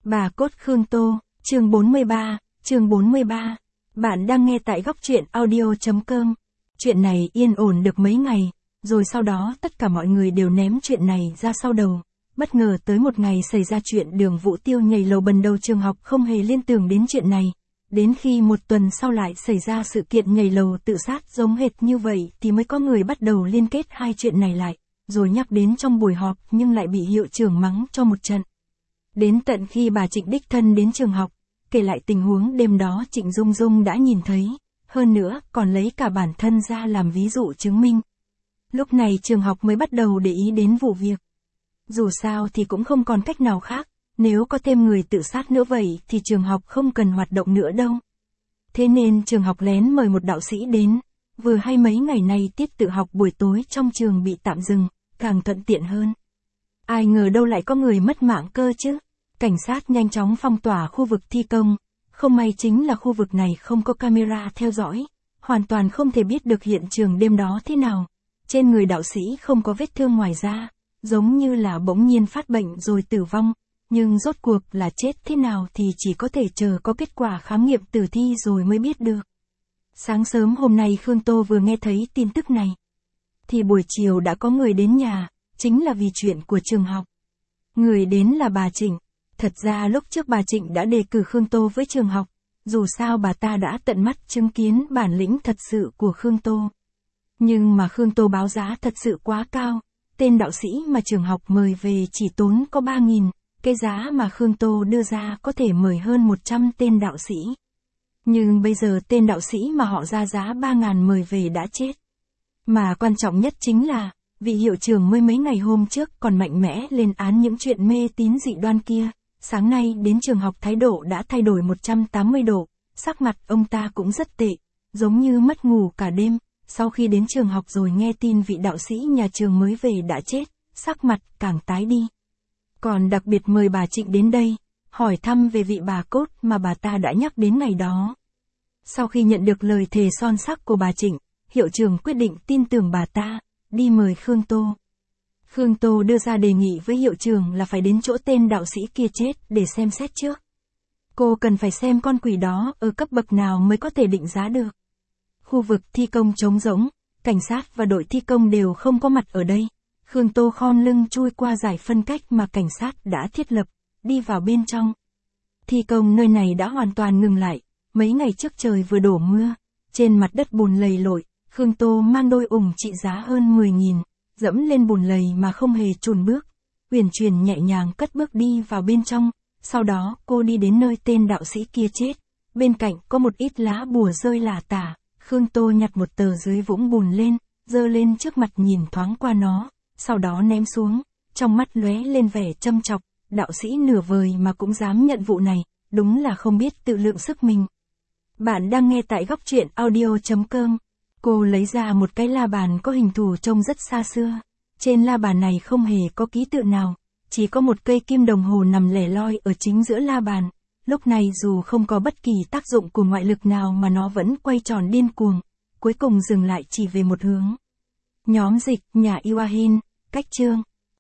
Bà cốt Khương Tô, chương 43. Bạn đang nghe tại góc truyện audio.com. Chuyện này yên ổn được mấy ngày, rồi sau đó tất cả mọi người đều ném chuyện này ra sau đầu. Bất ngờ tới một ngày xảy ra chuyện Đường Vũ Tiêu nhảy lầu bần đầu trường học không hề liên tưởng đến chuyện này. Đến khi một tuần sau lại xảy ra sự kiện nhảy lầu tự sát giống hệt như vậy thì mới có người bắt đầu liên kết hai chuyện này lại, rồi nhắc đến trong buổi họp nhưng lại bị hiệu trưởng mắng cho một trận. Đến tận khi bà Trịnh đích thân đến trường học, kể lại tình huống đêm đó Trịnh Dung Dung đã nhìn thấy, hơn nữa còn lấy cả bản thân ra làm ví dụ chứng minh. Lúc này trường học mới bắt đầu để ý đến vụ việc. Dù sao thì cũng không còn cách nào khác, nếu có thêm người tự sát nữa vậy thì trường học không cần hoạt động nữa đâu. Thế nên trường học lén mời một đạo sĩ đến, vừa hay mấy ngày nay tiết tự học buổi tối trong trường bị tạm dừng, càng thuận tiện hơn. Ai ngờ đâu lại có người mất mạng cơ chứ. Cảnh sát nhanh chóng phong tỏa khu vực thi công, không may chính là khu vực này không có camera theo dõi, hoàn toàn không thể biết được hiện trường đêm đó thế nào. Trên người đạo sĩ không có vết thương ngoài da, giống như là bỗng nhiên phát bệnh rồi tử vong, nhưng rốt cuộc là chết thế nào thì chỉ có thể chờ có kết quả khám nghiệm tử thi rồi mới biết được. Sáng sớm hôm nay Khương Tô vừa nghe thấy tin tức này, thì buổi chiều đã có người đến nhà, chính là vì chuyện của trường học. Người đến là bà Trịnh. Thật ra lúc trước bà Trịnh đã đề cử Khương Tô với trường học, dù sao bà ta đã tận mắt chứng kiến bản lĩnh thật sự của Khương Tô. Nhưng mà Khương Tô báo giá thật sự quá cao, tên đạo sĩ mà trường học mời về chỉ tốn có 3.000, cái giá mà Khương Tô đưa ra có thể mời hơn 100 tên đạo sĩ. Nhưng bây giờ tên đạo sĩ mà họ ra giá 3.000 mời về đã chết. Mà quan trọng nhất chính là, vị hiệu trưởng mới mấy ngày hôm trước còn mạnh mẽ lên án những chuyện mê tín dị đoan kia. Sáng nay đến trường học thái độ đã thay đổi 180 độ, sắc mặt ông ta cũng rất tệ, giống như mất ngủ cả đêm, sau khi đến trường học rồi nghe tin vị đạo sĩ nhà trường mới về đã chết, sắc mặt càng tái đi. Còn đặc biệt mời bà Trịnh đến đây, hỏi thăm về vị bà cốt mà bà ta đã nhắc đến ngày đó. Sau khi nhận được lời thề son sắc của bà Trịnh, hiệu trưởng quyết định tin tưởng bà ta, đi mời Khương Tô. Khương Tô đưa ra đề nghị với hiệu trưởng là phải đến chỗ tên đạo sĩ kia chết để xem xét trước. Cô cần phải xem con quỷ đó ở cấp bậc nào mới có thể định giá được. Khu vực thi công trống rỗng, cảnh sát và đội thi công đều không có mặt ở đây. Khương Tô khom lưng chui qua giải phân cách mà cảnh sát đã thiết lập, đi vào bên trong. Thi công nơi này đã hoàn toàn ngừng lại, mấy ngày trước trời vừa đổ mưa, trên mặt đất bùn lầy lội, Khương Tô mang đôi ủng trị giá hơn 10.000. Dẫm lên bùn lầy mà không hề chùn bước, uyển chuyển nhẹ nhàng cất bước đi vào bên trong, sau đó cô đi đến nơi tên đạo sĩ kia chết, bên cạnh có một ít lá bùa rơi lả tả, Khương Tô nhặt một tờ dưới vũng bùn lên, giơ lên trước mặt nhìn thoáng qua nó, sau đó ném xuống, trong mắt lóe lên vẻ châm chọc, đạo sĩ nửa vời mà cũng dám nhận vụ này, đúng là không biết tự lượng sức mình. Bạn đang nghe tại góc truyện audio.com. Cô lấy ra một cái la bàn có hình thù trông rất xa xưa. Trên la bàn này không hề có ký tự nào, chỉ có một cây kim đồng hồ nằm lẻ loi ở chính giữa la bàn. Lúc này dù không có bất kỳ tác dụng của ngoại lực nào mà nó vẫn quay tròn điên cuồng, cuối cùng dừng lại chỉ về một hướng. Nhóm dịch, nhà Iwahin, cách chương.